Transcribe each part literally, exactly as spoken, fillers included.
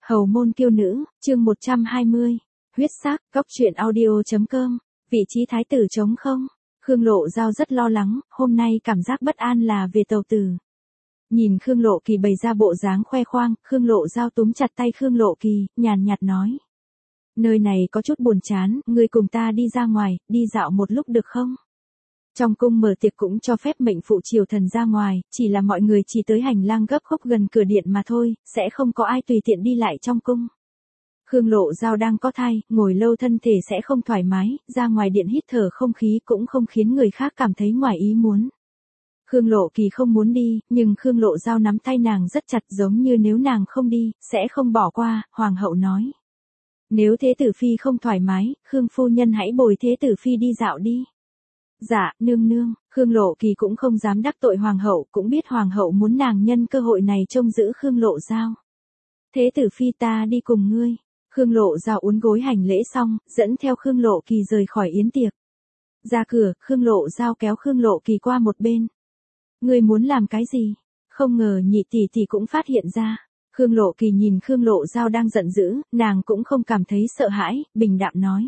Hầu môn kiêu nữ, chương một trăm hai mươi. Huyết sắc, góc truyện audio.com. Vị trí thái tử trống không? Khương Lộ Giao rất lo lắng, hôm nay cảm giác bất an là về Tầu Tử. Nhìn Khương Lộ Kỳ bày ra bộ dáng khoe khoang, Khương Lộ Giao túm chặt tay Khương Lộ Kỳ, nhàn nhạt nói. Nơi này có chút buồn chán, ngươi cùng ta đi ra ngoài, đi dạo một lúc được không? Trong cung mở tiệc cũng cho phép mệnh phụ triều thần ra ngoài, chỉ là mọi người chỉ tới hành lang gấp khúc gần cửa điện mà thôi, sẽ không có ai tùy tiện đi lại trong cung. Khương Lộ Giao đang có thai, ngồi lâu thân thể sẽ không thoải mái, ra ngoài điện hít thở không khí cũng không khiến người khác cảm thấy ngoài ý muốn. Khương Lộ Kỳ không muốn đi, nhưng Khương Lộ Giao nắm tay nàng rất chặt giống như nếu nàng không đi, sẽ không bỏ qua, Hoàng hậu nói. Nếu Thế Tử Phi không thoải mái, Khương phu nhân hãy bồi Thế Tử Phi đi dạo đi. Dạ, nương nương, Khương Lộ Kỳ cũng không dám đắc tội Hoàng hậu, cũng biết Hoàng hậu muốn nàng nhân cơ hội này trông giữ Khương Lộ Giao. Thế Tử Phi ta đi cùng ngươi. Khương Lộ Giao uốn gối hành lễ xong, dẫn theo Khương Lộ Kỳ rời khỏi yến tiệc. Ra cửa, Khương Lộ Giao kéo Khương Lộ Kỳ qua một bên. Ngươi muốn làm cái gì? Không ngờ nhị tỷ tỷ cũng phát hiện ra. Khương Lộ Kỳ nhìn Khương Lộ Giao đang giận dữ, nàng cũng không cảm thấy sợ hãi, bình đạm nói.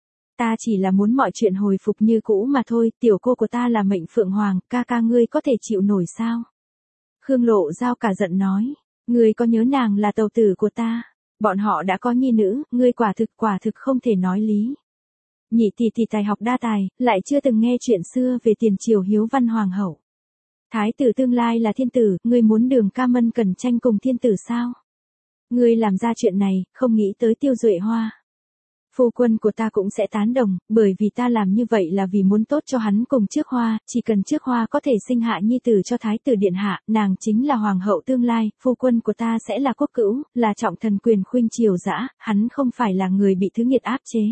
Ta chỉ là muốn mọi chuyện hồi phục như cũ mà thôi, tiểu cô của ta là mệnh phượng hoàng, ca ca ngươi có thể chịu nổi sao? Khương Lộ Giao cả giận nói, ngươi có nhớ nàng là tàu tử của ta, bọn họ đã có nhi nữ, ngươi quả thực quả thực không thể nói lý. Nhị tỷ tỷ tài học đa tài, lại chưa từng nghe chuyện xưa về tiền triều hiếu văn hoàng hậu. Thái tử tương lai là thiên tử, ngươi muốn Đường Ca Mân cần tranh cùng thiên tử sao? Ngươi làm ra chuyện này, không nghĩ tới Tiêu Duệ Hoa. Phu quân của ta cũng sẽ tán đồng, bởi vì ta làm như vậy là vì muốn tốt cho hắn cùng Trước Hoa, chỉ cần Trước Hoa có thể sinh hạ nhi tử cho thái tử điện hạ, nàng chính là hoàng hậu tương lai, phu quân của ta sẽ là quốc cữu, là trọng thần quyền khuynh triều dã, hắn không phải là người bị thứ nghiệt áp chế.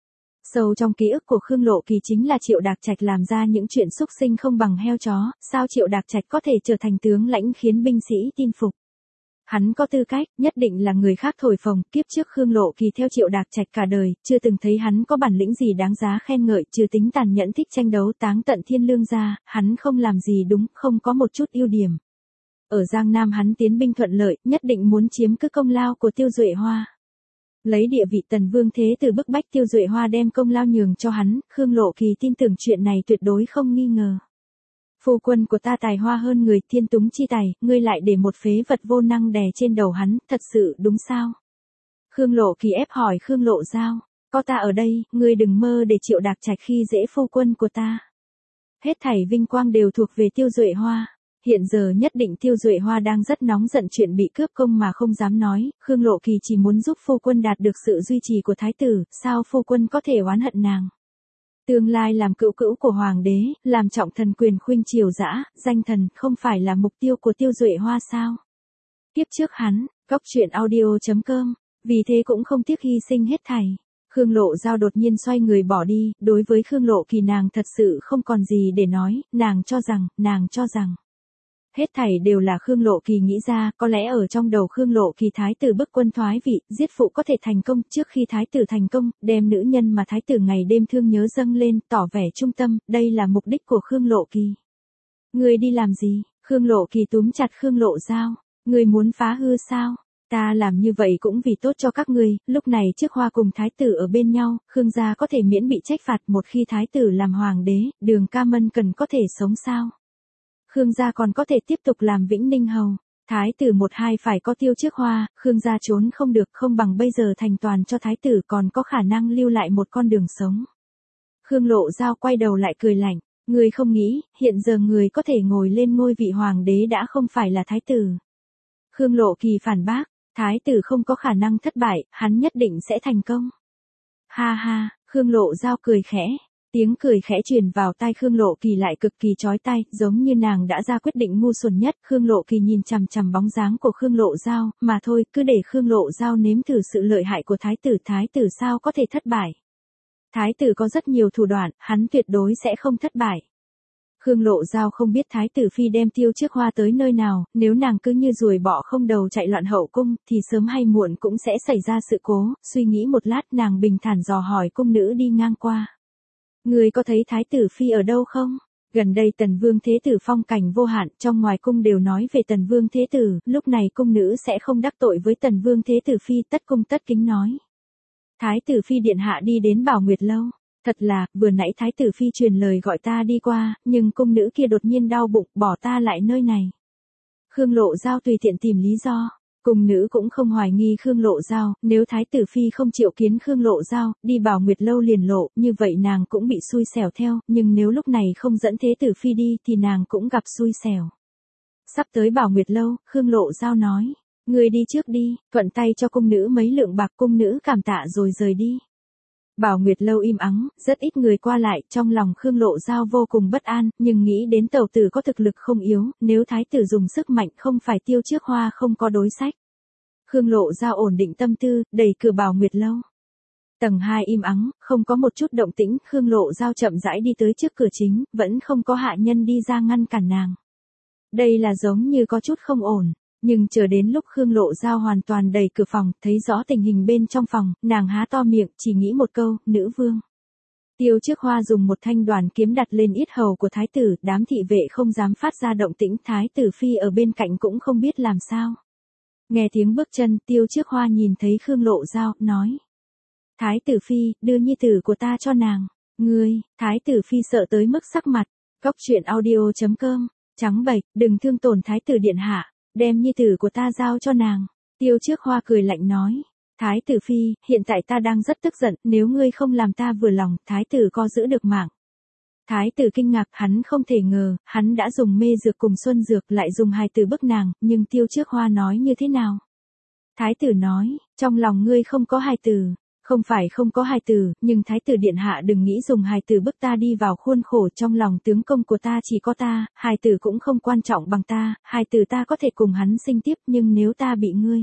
Sâu trong ký ức của Khương Lộ Kỳ chính là Triệu Đạc Trạch làm ra những chuyện xúc sinh không bằng heo chó, sao Triệu Đạc Trạch có thể trở thành tướng lãnh khiến binh sĩ tin phục. Hắn có tư cách, nhất định là người khác thổi phồng, kiếp trước Khương Lộ Kỳ theo Triệu Đạc Trạch cả đời, chưa từng thấy hắn có bản lĩnh gì đáng giá khen ngợi, trừ tính tàn nhẫn thích tranh đấu táng tận thiên lương ra, hắn không làm gì đúng, không có một chút ưu điểm. Ở Giang Nam hắn tiến binh thuận lợi, nhất định muốn chiếm cứ công lao của Tiêu Duệ Hoa. Lấy địa vị Tần Vương Thế Tử bức bách Tiêu Duệ Hoa đem công lao nhường cho hắn, Khương Lộ Kỳ tin tưởng chuyện này tuyệt đối không nghi ngờ. Phu quân của ta tài hoa hơn người, thiên túng chi tài, ngươi lại để một phế vật vô năng đè trên đầu hắn, thật sự đúng sao? Khương Lộ Kỳ ép hỏi Khương Lộ Giao, có ta ở đây, ngươi đừng mơ để Triệu Đạc Trạch khi dễ phu quân của ta. Hết thảy vinh quang đều thuộc về Tiêu Duệ Hoa. Hiện giờ nhất định Tiêu Duệ Hoa đang rất nóng giận chuyện bị cướp công mà không dám nói, Khương Lộ Kỳ chỉ muốn giúp phu quân đạt được sự duy trì của thái tử, sao phu quân có thể oán hận nàng? Tương lai làm cữu cữu của hoàng đế, làm trọng thần quyền khuynh triều dã, danh thần không phải là mục tiêu của Tiêu Duệ Hoa sao? Kiếp trước hắn, góc truyện audio.com, vì thế cũng không tiếc hy sinh hết thảy. Khương Lộ Giao đột nhiên xoay người bỏ đi, đối với Khương Lộ Kỳ nàng thật sự không còn gì để nói, nàng cho rằng, nàng cho rằng. Hết thảy đều là Khương Lộ Kỳ nghĩ ra, có lẽ ở trong đầu Khương Lộ Kỳ thái tử bức quân thoái vị, giết phụ có thể thành công, trước khi thái tử thành công, đem nữ nhân mà thái tử ngày đêm thương nhớ dâng lên, tỏ vẻ trung tâm, đây là mục đích của Khương Lộ Kỳ. Ngươi đi làm gì? Khương Lộ Kỳ túm chặt Khương Lộ Giao, ngươi muốn phá hư sao? Ta làm như vậy cũng vì tốt cho các ngươi, lúc này Trước Hoa cùng thái tử ở bên nhau, Khương gia có thể miễn bị trách phạt, một khi thái tử làm hoàng đế, Đường Ca Mân cần có thể sống sao? Khương gia còn có thể tiếp tục làm Vĩnh Ninh hầu. Thái tử một hai phải có Tiêu Trước Hoa, Khương gia trốn không được, không bằng bây giờ thành toàn cho thái tử còn có khả năng lưu lại một con đường sống. Khương Lộ Giao quay đầu lại cười lạnh, người không nghĩ, hiện giờ người có thể ngồi lên ngôi vị hoàng đế đã không phải là thái tử. Khương Lộ Kỳ phản bác, thái tử không có khả năng thất bại, hắn nhất định sẽ thành công. Ha ha, Khương Lộ Giao cười khẽ. Tiếng cười khẽ truyền vào tai Khương Lộ Kỳ lại cực kỳ chói tai, giống như nàng đã ra quyết định ngu xuẩn nhất. Khương Lộ Kỳ nhìn chằm chằm bóng dáng của Khương Lộ Giao, mà thôi, cứ để Khương Lộ Giao nếm thử sự lợi hại của thái tử. Thái tử sao có thể thất bại? Thái tử có rất nhiều thủ đoạn, hắn tuyệt đối sẽ không thất bại. Khương Lộ Giao không biết thái tử phi đem Tiêu Trước Hoa tới nơi nào, nếu nàng cứ như ruồi bọ không đầu chạy loạn hậu cung, thì sớm hay muộn cũng sẽ xảy ra sự cố. Suy nghĩ một lát nàng bình thản dò hỏi cung nữ đi ngang qua. Người có thấy thái tử phi ở đâu không? Gần đây Tần Vương Thế Tử phong cảnh vô hạn, trong ngoài cung đều nói về Tần Vương Thế Tử, lúc này cung nữ sẽ không đắc tội với Tần Vương Thế Tử phi, tất cung tất kính nói. Thái tử phi điện hạ đi đến Bảo Nguyệt lâu. Thật là, vừa nãy thái tử phi truyền lời gọi ta đi qua, nhưng cung nữ kia đột nhiên đau bụng, bỏ ta lại nơi này. Khương Lộ Giao tùy tiện tìm lý do. Cung nữ cũng không hoài nghi Khương Lộ Giao, nếu thái tử phi không chịu kiến Khương Lộ Giao, đi Bảo Nguyệt lâu liền lộ, như vậy nàng cũng bị xui xẻo theo, nhưng nếu lúc này không dẫn thế tử phi đi thì nàng cũng gặp xui xẻo. Sắp tới Bảo Nguyệt lâu, Khương Lộ Giao nói, người đi trước đi, thuận tay cho cung nữ mấy lượng bạc, cung nữ cảm tạ rồi rời đi. Bảo Nguyệt lâu im ắng, rất ít người qua lại, trong lòng Khương Lộ Giao vô cùng bất an, nhưng nghĩ đến tẩu tử có thực lực không yếu, nếu thái tử dùng sức mạnh không phải Tiêu Trước Hoa không có đối sách. Khương Lộ Giao ổn định tâm tư, đẩy cửa Bảo Nguyệt lâu. Tầng hai im ắng, không có một chút động tĩnh, Khương Lộ Giao chậm rãi đi tới trước cửa chính, vẫn không có hạ nhân đi ra ngăn cản nàng. Đây là giống như có chút không ổn. Nhưng chờ đến lúc Khương Lộ Giao hoàn toàn đẩy cửa phòng, thấy rõ tình hình bên trong phòng, nàng há to miệng, chỉ nghĩ một câu, nữ vương. Tiêu Trước Hoa dùng một thanh đoàn kiếm đặt lên yết hầu của thái tử, đám thị vệ không dám phát ra động tĩnh, thái tử phi ở bên cạnh cũng không biết làm sao. Nghe tiếng bước chân, Tiêu Trước Hoa nhìn thấy Khương Lộ Giao, nói. Thái tử phi, đưa nhi tử của ta cho nàng. Ngươi, thái tử phi sợ tới mức sắc mặt. Cóc truyện audio chấm com, trắng bệch, đừng thương tổn thái tử điện hạ. Đem nhi tử của ta giao cho nàng. Tiêu Trước Hoa cười lạnh nói. Thái tử phi, hiện tại ta đang rất tức giận, nếu ngươi không làm ta vừa lòng, thái tử có giữ được mạng. Thái tử kinh ngạc, hắn không thể ngờ, hắn đã dùng mê dược cùng xuân dược lại dùng hài tử bức nàng, nhưng Tiêu Trước Hoa nói như thế nào? Thái tử nói, trong lòng ngươi không có hài tử. Không phải không có hài tử, nhưng thái tử điện hạ đừng nghĩ dùng hài tử bức ta đi vào khuôn khổ, trong lòng tướng công của ta chỉ có ta, hài tử cũng không quan trọng bằng ta, hài tử ta có thể cùng hắn sinh tiếp, nhưng nếu ta bị ngươi,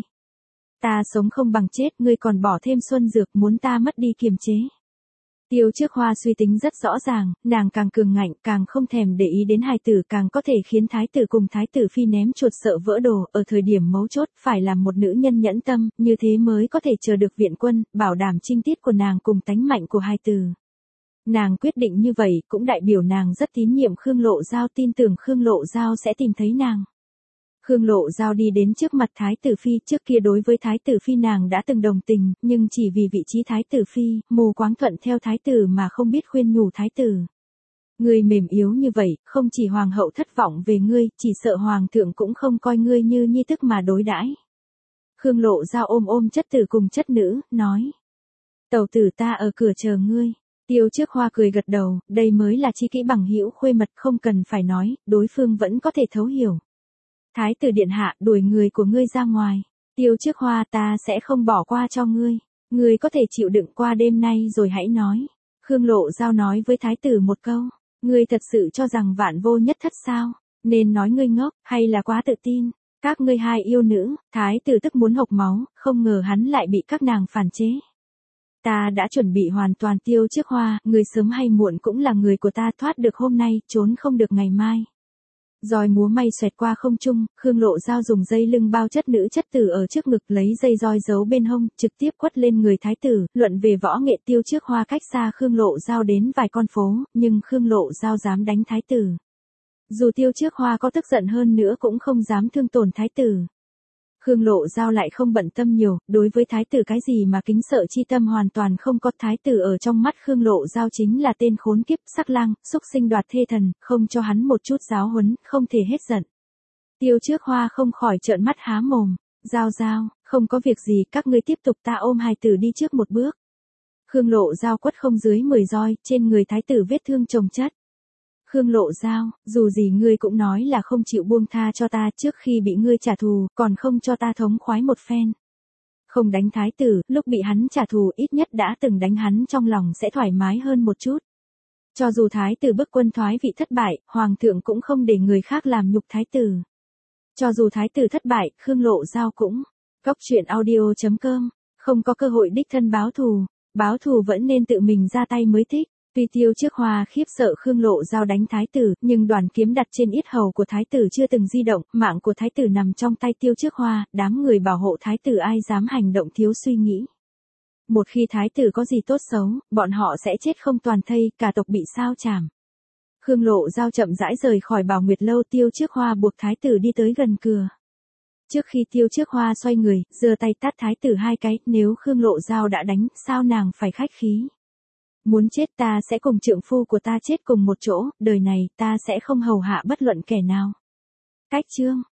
ta sống không bằng chết, ngươi còn bỏ thêm xuân dược muốn ta mất đi kiềm chế. Tiêu Trước Hoa suy tính rất rõ ràng, nàng càng cường ngạnh, càng không thèm để ý đến hài tử, càng có thể khiến thái tử cùng thái tử phi ném chuột sợ vỡ đồ, ở thời điểm mấu chốt, phải làm một nữ nhân nhẫn tâm, như thế mới có thể chờ được viện quân, bảo đảm trinh tiết của nàng cùng tánh mạnh của hài tử. Nàng quyết định như vậy, cũng đại biểu nàng rất tín nhiệm Khương Lộ Giao, tin tưởng Khương Lộ Giao sẽ tìm thấy nàng. Khương Lộ Giao đi đến trước mặt thái tử phi, trước kia đối với thái tử phi nàng đã từng đồng tình, nhưng chỉ vì vị trí thái tử phi, mù quáng thuận theo thái tử mà không biết khuyên nhủ thái tử. Ngươi mềm yếu như vậy, không chỉ hoàng hậu thất vọng về ngươi, chỉ sợ hoàng thượng cũng không coi ngươi như nhi tức mà đối đãi. Khương Lộ Giao ôm ôm chất tử cùng chất nữ, nói. Tẩu tử ta ở cửa chờ ngươi. Tiêu Trước Hoa cười gật đầu, đây mới là chi kỹ bằng hữu khuê mật, không cần phải nói, đối phương vẫn có thể thấu hiểu. Thái tử điện hạ, đuổi người của ngươi ra ngoài. Tiêu Trước Hoa, ta sẽ không bỏ qua cho ngươi. Ngươi có thể chịu đựng qua đêm nay rồi hãy nói. Khương Lộ Giao nói với thái tử một câu. Ngươi thật sự cho rằng vạn vô nhất thất sao? Nên nói ngươi ngốc, hay là quá tự tin? Các ngươi hai yêu nữ, thái tử tức muốn hộc máu, không ngờ hắn lại bị các nàng phản chế. Ta đã chuẩn bị hoàn toàn. Tiêu Trước Hoa, người sớm hay muộn cũng là người của ta, thoát được hôm nay, trốn không được ngày mai. Roi múa may xoẹt qua không trung, Khương Lộ Giao dùng dây lưng bao chất nữ chất tử ở trước ngực, lấy dây roi giấu bên hông, trực tiếp quất lên người thái tử. Luận về võ nghệ, Tiêu Trước Hoa cách xa Khương Lộ Giao đến vài con phố, nhưng Khương Lộ Giao dám đánh thái tử. Dù Tiêu Trước Hoa có tức giận hơn nữa cũng không dám thương tổn thái tử. Khương Lộ Giao lại không bận tâm nhiều, đối với thái tử cái gì mà kính sợ chi tâm hoàn toàn không có. Thái tử ở trong mắt Khương Lộ Giao chính là tên khốn kiếp, sắc lang, xúc sinh đoạt thê thần, không cho hắn một chút giáo huấn, không thể hết giận. Tiêu Trước Hoa không khỏi trợn mắt há mồm. Giao Giao, không có việc gì, các ngươi tiếp tục, ta ôm hài tử đi trước một bước. Khương Lộ Giao quất không dưới mười roi, trên người thái tử vết thương chồng chất. Khương Lộ Giao, dù gì ngươi cũng nói là không chịu buông tha cho ta, trước khi bị ngươi trả thù, còn không cho ta thống khoái một phen. Không đánh thái tử, lúc bị hắn trả thù ít nhất đã từng đánh hắn, trong lòng sẽ thoải mái hơn một chút. Cho dù thái tử bức quân thoái vị thất bại, hoàng thượng cũng không để người khác làm nhục thái tử. Cho dù thái tử thất bại, Khương Lộ Giao cũng. Cóc truyện audio chấm com, không có cơ hội đích thân báo thù, báo thù vẫn nên tự mình ra tay mới thích. Tuy Tiêu Trước Hoa khiếp sợ Khương Lộ Giao đánh thái tử, nhưng đoàn kiếm đặt trên yết hầu của thái tử chưa từng di động, mạng của thái tử nằm trong tay Tiêu Trước Hoa, đám người bảo hộ thái tử ai dám hành động thiếu suy nghĩ. Một khi thái tử có gì tốt xấu, bọn họ sẽ chết không toàn thây, cả tộc bị sao chảm. Khương Lộ Giao chậm rãi rời khỏi Bảo Nguyệt lâu, Tiêu Trước Hoa buộc thái tử đi tới gần cửa. Trước khi Tiêu Trước Hoa xoay người, giơ tay tát thái tử hai cái, nếu Khương Lộ Giao đã đánh, sao nàng phải khách khí? Muốn chết ta sẽ cùng trượng phu của ta chết cùng một chỗ, đời này ta sẽ không hầu hạ bất luận kẻ nào. Cách chương